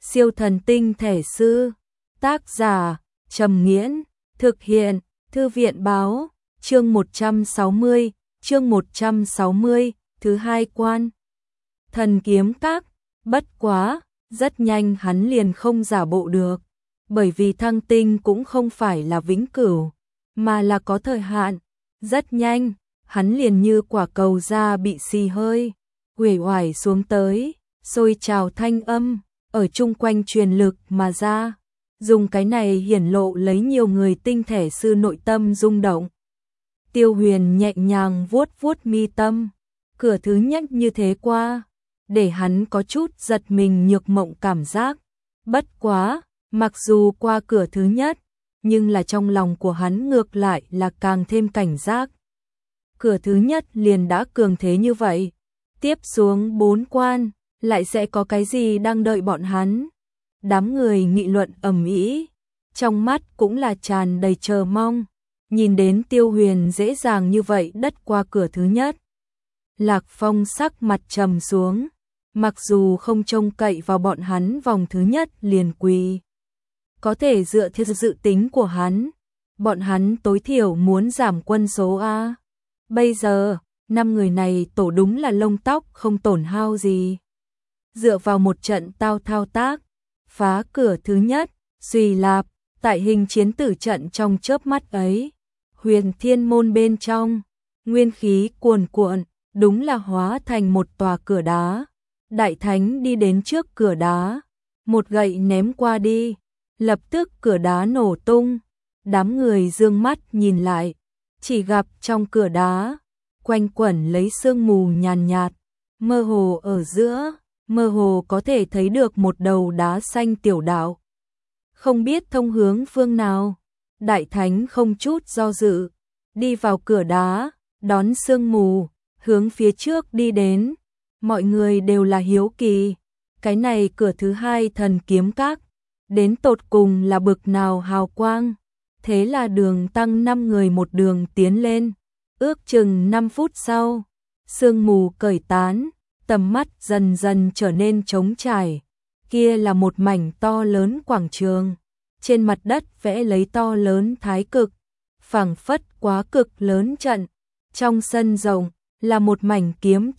Siêu thần tinh thể sư. Tác giả Trầm Nghiễn. Thực hiện Thư viện báo. Chương 160, thứ hai quan. Thần kiếm các. Bất quá, rất nhanh hắn liền không giả bộ được, bởi vì thăng tinh cũng không phải là vĩnh cửu, mà là có thời hạn. Rất nhanh, hắn liền như quả cầu da bị xì hơi, uể oải xuống tới, sôi trào thanh âm ở chung quanh truyền lực mà ra, dùng cái này hiển lộ lấy nhiều người tinh thể sư nội tâm rung động. Tiêu Huyền nhẹ nhàng vuốt vuốt mi tâm, cửa thứ nhất như thế qua, để hắn có chút giật mình nhược mộng cảm giác. Bất quá, mặc dù qua cửa thứ nhất, nhưng là trong lòng của hắn ngược lại là càng thêm cảnh giác. Cửa thứ nhất liền đã cường thế như vậy, tiếp xuống 4 quan, lại sẽ có cái gì đang đợi bọn hắn? Đám người nghị luận ầm ĩ, trong mắt cũng là tràn đầy chờ mong, nhìn đến Tiêu Huyền dễ dàng như vậy đất qua cửa thứ nhất. Lạc Phong sắc mặt trầm xuống, mặc dù không trông cậy vào bọn hắn vòng thứ nhất liền quỳ, có thể dựa theo dự tính của hắn, bọn hắn tối thiểu muốn giảm quân số A. Bây giờ, 5 người này tổ đúng là lông tóc không tổn hao gì. Dựa vào một trận thao tác, phá cửa thứ nhất, suy lạp, tại hình chiến tử trận trong chớp mắt ấy, Huyền Thiên môn bên trong, nguyên khí cuồn cuộn, đúng là hóa thành một tòa cửa đá. Đại Thánh đi đến trước cửa đá, một gậy ném qua đi, lập tức cửa đá nổ tung. Đám người dương mắt nhìn lại, chỉ gặp trong cửa đá quanh quẩn lấy sương mù nhàn nhạt, mơ hồ ở giữa, mơ hồ có thể thấy được một đầu đá xanh tiểu đạo. Không biết thông hướng phương nào, Đại Thánh không chút do dự, đi vào cửa đá, đón sương mù, hướng phía trước đi đến. Mọi người đều là hiếu kỳ, cái này cửa thứ hai thần kiếm các, đến tột cùng là bực nào hào quang. Thế là đường tăng 5 người một đường tiến lên, ước chừng 5 phút sau, sương mù cởi tán, tầm mắt dần dần trở nên trống trải. Kia là một mảnh to lớn quảng trường, trên mặt đất vẽ lấy to lớn thái cực, phảng phất quá cực lớn trận. Trong sân rộng là một mảnh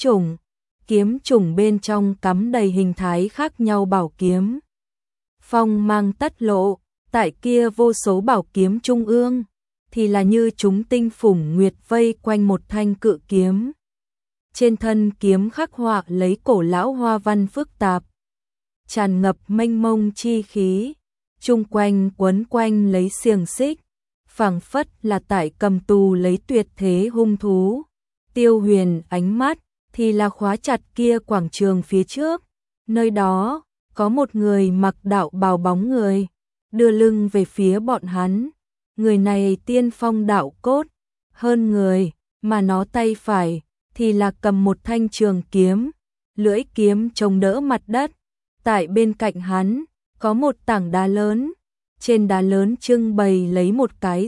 kiếm trùng bên trong cắm đầy hình thái khác nhau bảo kiếm. Phong mang tất lộ, tại kia vô số bảo kiếm trung ương, thì là như chúng tinh phủng nguyệt vây quanh một thanh cự kiếm. Trên thân kiếm khắc họa lấy cổ lão hoa văn phức tạp, tràn ngập mênh mông chi khí, chung quanh quấn quanh lấy xiềng xích, phảng phất là tại cầm tù lấy tuyệt thế hung thú. Tiêu Huyền ánh mắt thì là khóa chặt kia quảng trường phía trước, nơi đó có một người mặc đạo bào bóng người, đưa lưng về phía bọn hắn. Người này tiên phong đạo cốt hơn người, mà nó tay phải thì là cầm một thanh trường kiếm, lưỡi kiếm chống đỡ mặt đất. Tại bên cạnh hắn có một tảng đá lớn, trên đá lớn trưng bày lấy một cái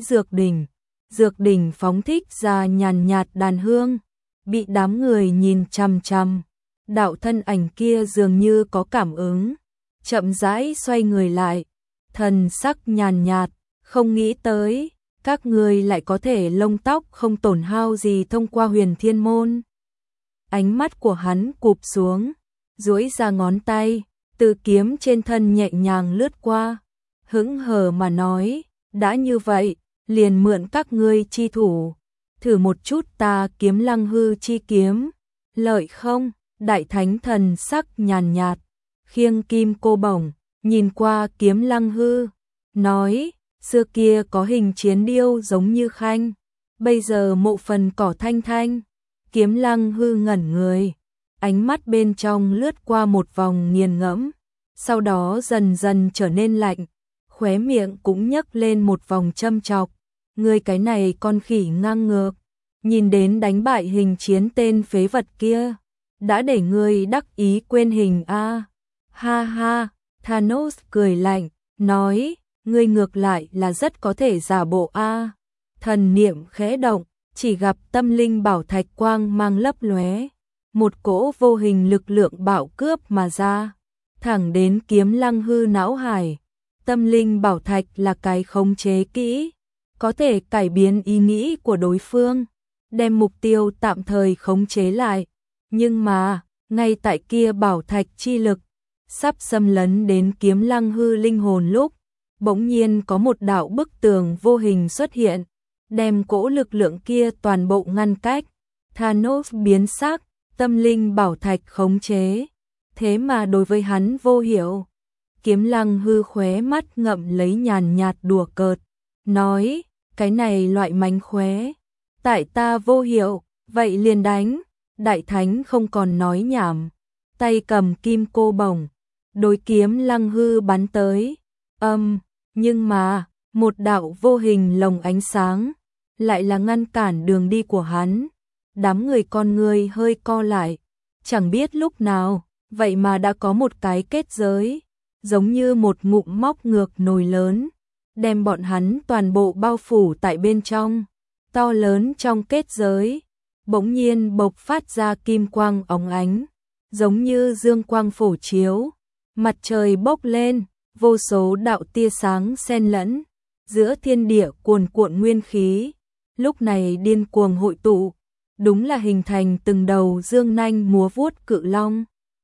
dược đỉnh phóng thích ra nhàn nhạt đàn hương, bị đám người nhìn chằm chằm. Đạo thân ảnh kia dường như có cảm ứng, chậm rãi xoay người lại, thần sắc nhàn nhạt, không nghĩ tới các người lại có thể lông tóc không tổn hao gì thông qua Huyền Thiên môn. Ánh mắt của hắn cụp xuống, duỗi ra ngón tay, từ kiếm trên thân nhẹ nhàng lướt qua, hững hờ mà nói, đã như vậy, liền mượn các ngươi chi thủ, thử một chút ta Kiếm Lăng Hư chi kiếm, lợi không? Đại Thánh thần sắc nhàn nhạt, khiêng kim cô bổng, nhìn qua Kiếm Lăng Hư, nói, xưa kia có hình chiến điêu giống như khanh, bây giờ mộ phần cỏ thanh thanh. Kiếm Lăng Hư ngẩn người, ánh mắt bên trong lướt qua một vòng nghiền ngẫm, sau đó dần dần trở nên lạnh, khóe miệng cũng nhấc lên một vòng châm chọc. Ngươi cái này con khỉ ngang ngược, nhìn đến đánh bại hình chiến tên phế vật kia, đã để ngươi đắc ý quên hình a. Ha ha, Thanos cười lạnh, nói, ngươi ngược lại là rất có thể giả bộ a. Thần niệm khẽ động, chỉ gặp tâm linh bảo thạch quang mang lấp lóe, một cỗ vô hình lực lượng bạo cướp mà ra. thẳng đến Kiếm Lăng hư não hải. Tâm linh bảo thạch là cái khống chế kỹ, có thể cải biến ý nghĩ của đối phương, đem mục tiêu tạm thời khống chế lại. Nhưng mà, ngay tại kia bảo thạch chi lực sắp xâm lấn đến Kiếm Lăng hư linh hồn lúc, bỗng nhiên có một đạo bức tường vô hình xuất hiện, đem cỗ lực lượng kia toàn bộ ngăn cách. Thanos biến sắc, tâm linh bảo thạch khống chế, thế mà đối với hắn vô hiệu. Kiếm Lăng hư khóe mắt ngậm lấy nhàn nhạt đùa cợt, nói, cái này loại mánh khóe, tại ta vô hiệu, vậy liền đánh. Đại thánh không còn nói nhảm, tay cầm kim cô bổng, đối Kiếm Lăng hư bắn tới. Nhưng mà, một đạo vô hình lồng ánh sáng lại là ngăn cản đường đi của hắn. Đám người con người hơi co lại, chẳng biết lúc nào, vậy mà đã có một cái kết giới, giống như một ngụm móc ngược nồi lớn, đem bọn hắn toàn bộ bao phủ tại bên trong. To lớn trong kết giới, bỗng nhiên bộc phát ra kim quang óng ánh, giống như dương quang phổ chiếu, mặt trời bốc lên, vô số đạo tia sáng xen lẫn, giữa thiên địa cuồn cuộn nguyên khí, lúc này điên cuồng hội tụ, đúng là hình thành từng đầu dương nanh múa vuốt cự long.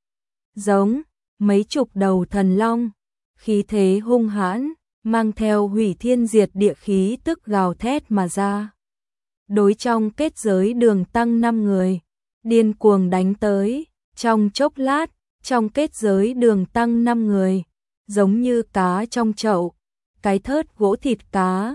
Giống mấy chục đầu thần long, khí thế hung hãn, mang theo hủy thiên diệt địa khí tức gào thét mà ra. Đối trong kết giới Đường Tăng 5 người, điên cuồng đánh tới, trong chốc lát, trong kết giới Đường Tăng 5 người, giống như cá trong chậu, cái thớt gỗ thịt cá.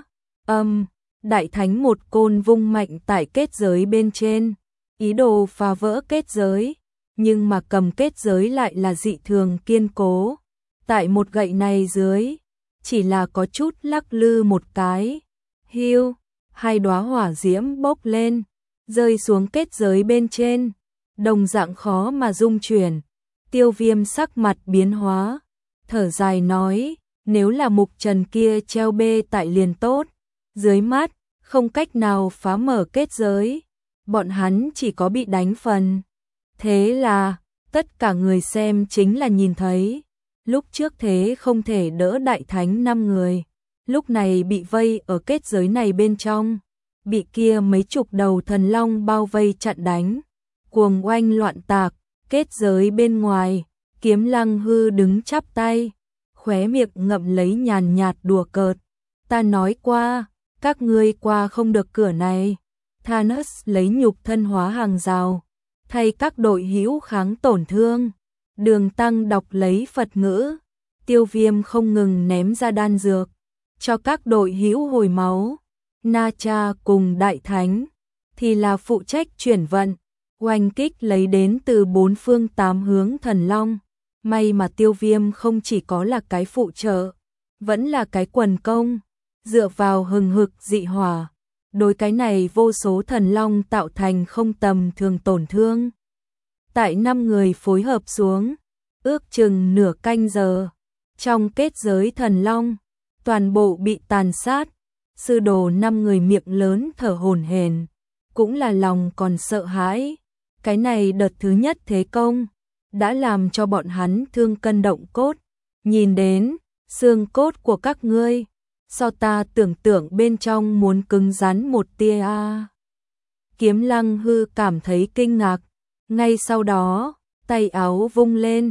Đại thánh một côn vung mạnh tại kết giới bên trên, ý đồ phá vỡ kết giới, nhưng mà cầm kết giới lại là dị thường kiên cố. Tại một gậy này dưới, chỉ là có chút lắc lư một cái, hiu, hai đóa hỏa diễm bốc lên, rơi xuống kết giới bên trên, đồng dạng khó mà dung chuyển. Tiêu Viêm sắc mặt biến hóa, thở dài nói, nếu là mục trần kia treo bê tại liền tốt, dưới mắt, không cách nào phá mở kết giới, bọn hắn chỉ có bị đánh phần. Thế là, tất cả người xem chính là nhìn thấy, lúc trước thế không thể đỡ đại thánh 5 người, lúc này bị vây ở kết giới này bên trong, bị kia mấy chục đầu thần long bao vây chặn đánh, cuồng oanh loạn tạc. Kết giới bên ngoài, Kiếm Lăng hư đứng chắp tay, khóe miệng ngậm lấy nhàn nhạt đùa cợt, ta nói qua, các ngươi qua không được cửa này. Thanos lấy nhục thân hóa hàng rào, thay các đội hữu kháng tổn thương. Đường Tăng đọc lấy Phật ngữ, Tiêu Viêm không ngừng ném ra đan dược, cho các đội hữu hồi máu. Na Cha cùng Đại Thánh thì là phụ trách chuyển vận, oanh kích lấy đến từ 4 phương 8 hướng thần long. May mà Tiêu Viêm không chỉ có là cái phụ trợ, vẫn là cái quần công, dựa vào hừng hực dị hỏa, đối cái này vô số thần long tạo thành không tầm thường tổn thương. Tại 5 người phối hợp xuống, ước chừng nửa canh giờ, trong kết giới thần long, toàn bộ bị tàn sát. Sư đồ 5 người miệng lớn thở hổn hển, cũng là lòng còn sợ hãi. Cái này đợt thứ nhất thế công, đã làm cho bọn hắn thương cân động cốt. Nhìn đến, xương cốt của các ngươi, so ta tưởng tượng bên trong muốn cứng rắn một tia a. Kiếm Lăng hư cảm thấy kinh ngạc, ngay sau đó, tay áo vung lên,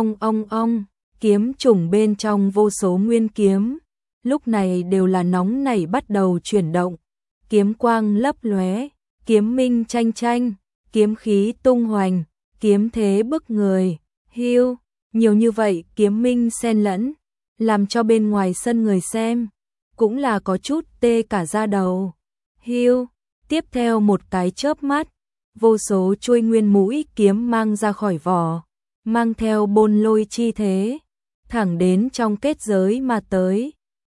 ong, kiếm trùng bên trong vô số nguyên kiếm, lúc này đều là nóng nảy bắt đầu chuyển động, kiếm quang lấp lóe, kiếm minh tranh tranh, kiếm khí tung hoành, kiếm thế bức người, hiu, nhiều như vậy kiếm minh xen lẫn, làm cho bên ngoài sân người xem, cũng là có chút tê cả da đầu. Hiu, tiếp theo một cái chớp mắt, vô số chuôi nguyên mũi kiếm mang ra khỏi vỏ, mang theo bôn lôi chi thế, thẳng đến trong kết giới mà tới.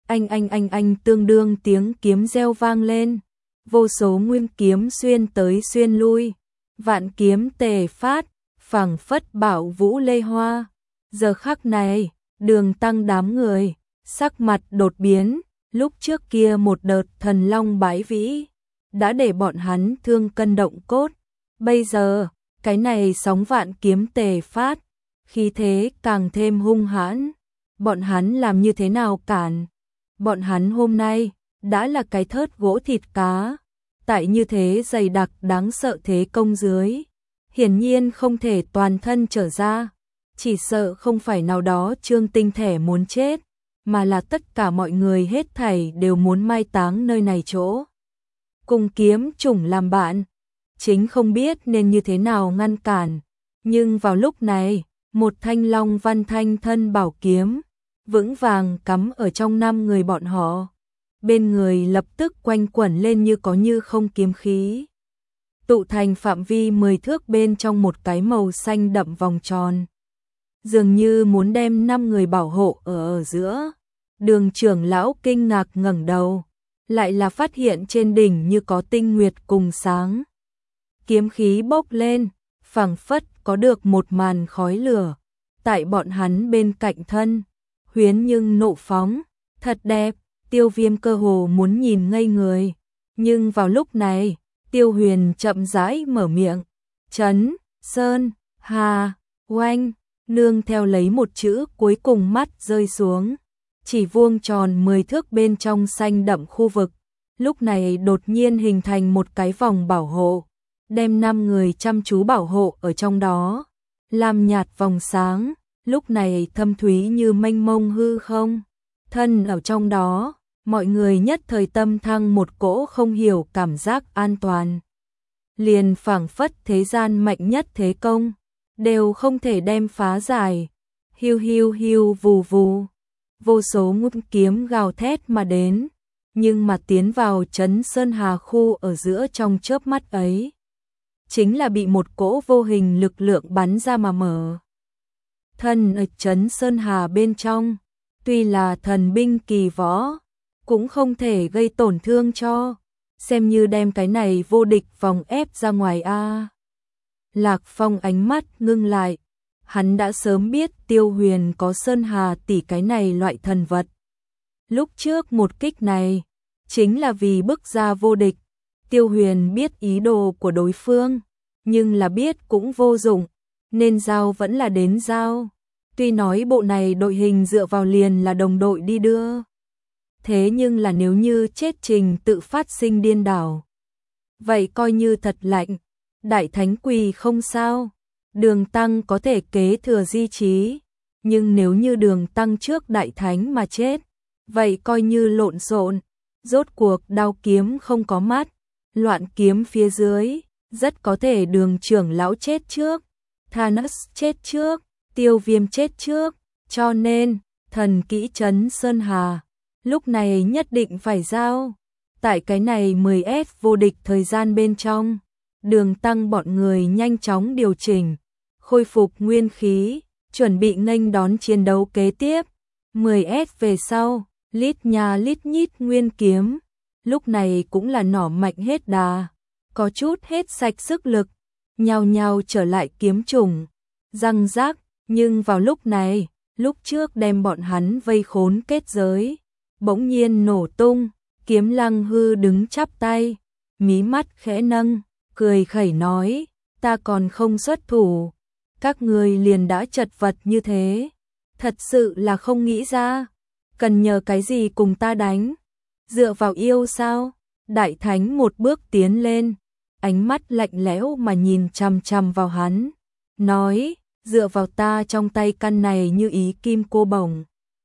Anh tương đương tiếng kiếm reo vang lên, vô số nguyên kiếm xuyên tới xuyên lui, vạn kiếm tề phát, phảng phất bảo vũ lê hoa. Giờ khắc này, Đường Tăng đám người, sắc mặt đột biến, lúc trước kia một đợt thần long bái vĩ, đã để bọn hắn thương cân động cốt. Bây giờ, cái này sóng vạn kiếm tề phát, khí thế càng thêm hung hãn. Bọn hắn làm như thế nào cản? Bọn hắn hôm nay đã là cái thớt gỗ thịt cá, tại như thế dày đặc đáng sợ thế công dưới, hiển nhiên không thể toàn thân trở ra, chỉ sợ không phải nào đó Trương Tinh Thẻ muốn chết, mà là tất cả mọi người hết thảy đều muốn mai táng nơi này chỗ. Cùng kiếm trùng làm bạn, chính không biết nên như thế nào ngăn cản, nhưng vào lúc này, một thanh long văn thanh thân bảo kiếm, vững vàng cắm ở trong 5 người bọn họ. Bên người lập tức quanh quẩn lên như có như không kiếm khí. Tụ thành phạm vi 10 thước bên trong một cái màu xanh đậm vòng tròn. Dường như muốn đem 5 người bảo hộ ở giữa. Đường trưởng lão kinh ngạc ngẩng đầu, lại là phát hiện trên đỉnh như có tinh nguyệt cùng sáng. Kiếm khí bốc lên, phảng phất có được một màn khói lửa. Tại bọn hắn bên cạnh thân, huyến nhưng nộ phóng, thật đẹp. Tiêu Viêm cơ hồ muốn nhìn ngây người, nhưng vào lúc này, Tiêu Huyền chậm rãi mở miệng, Trấn, Sơn, Hà, Oanh, nương theo lấy một chữ cuối cùng mắt rơi xuống, chỉ vuông tròn 10 thước bên trong xanh đậm khu vực, lúc này đột nhiên hình thành một cái vòng bảo hộ, đem 5 người chăm chú bảo hộ ở trong đó, làm nhạt vòng sáng, lúc này thâm thúy như mênh mông hư không. Thân ở trong đó, mọi người nhất thời tâm thăng một cỗ không hiểu cảm giác an toàn. Liền phảng phất thế gian mạnh nhất thế công, đều không thể đem phá giải. Hiu hiu hiu vù vù, vô số ngút kiếm gào thét mà đến, nhưng mà tiến vào Trấn Sơn Hà khu ở giữa trong chớp mắt ấy, chính là bị một cỗ vô hình lực lượng bắn ra mà mở. Thân ở Trấn Sơn Hà bên trong, tuy là thần binh kỳ võ, cũng không thể gây tổn thương cho, xem như đem cái này vô địch vòng ép ra ngoài a. Lạc Phong ánh mắt ngưng lại, hắn đã sớm biết Tiêu Huyền có Sơn Hà tỷ cái này loại thần vật. Lúc trước một kích này, chính là vì bức ra vô địch, Tiêu Huyền biết ý đồ của đối phương, nhưng là biết cũng vô dụng, nên giao vẫn là đến giao. Tuy nói bộ này đội hình dựa vào liền là đồng đội đi đưa. Thế nhưng là nếu như chết trình tự phát sinh điên đảo, vậy coi như thật lạnh. Đại thánh quỳ không sao, Đường Tăng có thể kế thừa di trí, nhưng nếu như Đường Tăng trước đại thánh mà chết, vậy coi như lộn xộn. Rốt cuộc đao kiếm không có mắt, loạn kiếm phía dưới, rất có thể Đường trưởng lão chết trước, Thanos chết trước, Tiêu Viêm chết trước, cho nên thần kỹ Trấn Sơn Hà lúc này nhất định phải giao. Tại cái này 10S vô địch thời gian bên trong, Đường Tăng bọn người nhanh chóng điều chỉnh, khôi phục nguyên khí, chuẩn bị nghênh đón chiến đấu kế tiếp. 10S về sau, lít nhà lít nhít nguyên kiếm, lúc này cũng là nỏ mạnh hết đà, có chút hết sạch sức lực, nhao nhao trở lại kiếm trùng, răng rác. Nhưng vào lúc này, lúc trước đem bọn hắn vây khốn kết giới, bỗng nhiên nổ tung, Kiếm Lăng Hư đứng chắp tay, mí mắt khẽ nâng, cười khẩy nói, ta còn không xuất thủ, các người liền đã chật vật như thế, thật sự là không nghĩ ra, cần nhờ cái gì cùng ta đánh, dựa vào yêu sao? Đại Thánh một bước tiến lên, ánh mắt lạnh lẽo mà nhìn chằm chằm vào hắn, nói, dựa vào ta trong tay căn này như ý kim cô bổng.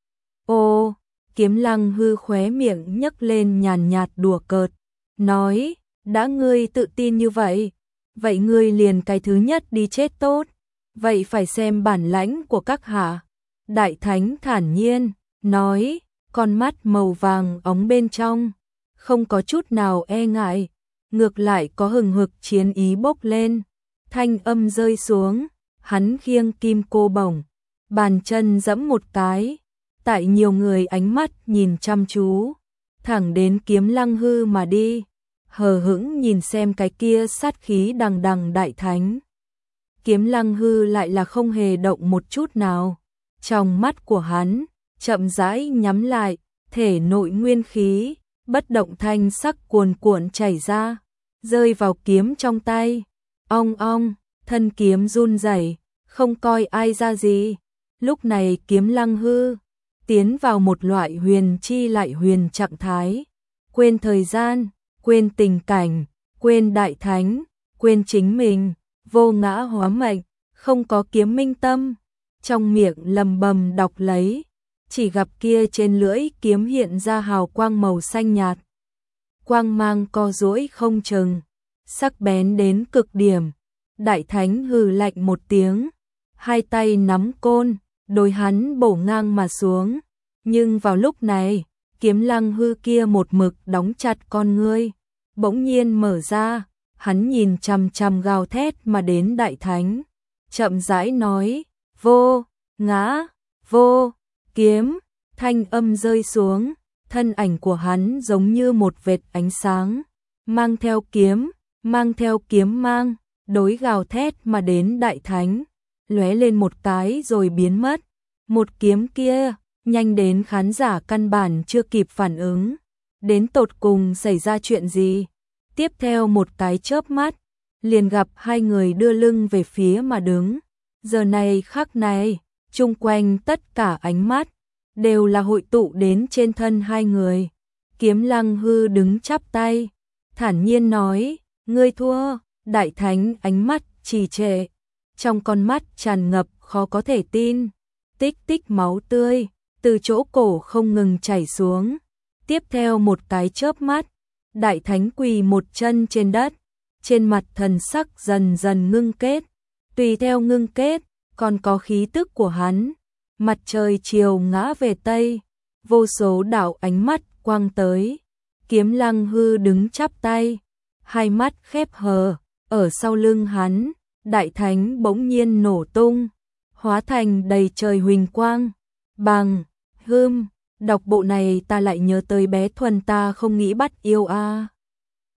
Ô, Kiếm Lăng Hư khóe miệng nhấc lên nhàn nhạt đùa cợt, nói, đã ngươi tự tin như vậy, vậy ngươi liền cái thứ nhất đi chết tốt, vậy phải xem bản lãnh của các hạ. Đại Thánh thản nhiên, nói, con mắt màu vàng óng bên trong, không có chút nào e ngại, ngược lại có hừng hực chiến ý bốc lên, thanh âm rơi xuống. Hắn khiêng kim cô bổng, bàn chân giẫm một cái, tại nhiều người ánh mắt nhìn chăm chú, thẳng đến Kiếm Lăng Hư mà đi, hờ hững nhìn xem cái kia sát khí đằng đằng Đại Thánh. Kiếm Lăng Hư lại là không hề động một chút nào, trong mắt của hắn chậm rãi nhắm lại, thể nội nguyên khí bất động thanh sắc cuồn cuộn chảy ra, rơi vào kiếm trong tay, ong ong. Thân kiếm run rẩy, không coi ai ra gì. Lúc này Kiếm Lăng Hư tiến vào một loại huyền chi lại huyền trạng thái, quên thời gian, quên tình cảnh, quên đại thánh, quên chính mình, vô ngã hóa mệnh, không có kiếm minh tâm, trong miệng lầm bầm đọc lấy, chỉ gặp kia trên lưỡi kiếm hiện ra hào quang màu xanh nhạt. Quang mang co duỗi không chừng, sắc bén đến cực điểm. Đại thánh hừ lạnh một tiếng, hai tay nắm côn, đối hắn bổ ngang mà xuống. Nhưng vào lúc này, Kiếm Lăng Hư kia một mực đóng chặt con ngươi, bỗng nhiên mở ra, hắn nhìn chằm chằm gào thét mà đến đại thánh, chậm rãi nói, vô, ngã, vô, kiếm, thanh âm rơi xuống, thân ảnh của hắn giống như một vệt ánh sáng, mang theo kiếm mang, đối gào thét mà đến đại thánh, lóe lên một cái rồi biến mất. Một kiếm kia, nhanh đến khán giả căn bản chưa kịp phản ứng, đến tột cùng xảy ra chuyện gì. Tiếp theo một cái chớp mắt, liền gặp hai người đưa lưng về phía mà đứng. Giờ này khắc này, chung quanh tất cả ánh mắt đều là hội tụ đến trên thân hai người. Kiếm Lăng Hư đứng chắp tay, thản nhiên nói, ngươi thua. Đại thánh ánh mắt trì trệ, trong con mắt tràn ngập khó có thể tin, tích tích máu tươi từ chỗ cổ không ngừng chảy xuống. Tiếp theo một cái chớp mắt, đại thánh quỳ một chân trên đất, trên mặt thần sắc dần dần ngưng kết, tùy theo ngưng kết, còn có khí tức của hắn. Mặt trời chiều ngã về tây, vô số đạo ánh mắt quang tới. Kiếm Lăng Hư đứng chắp tay, hai mắt khép hờ, ở sau lưng hắn, đại thánh bỗng nhiên nổ tung, hóa thành đầy trời huỳnh quang. Bằng, đọc bộ này ta lại nhớ tới bé Thuần ta không nghĩ bắt yêu a.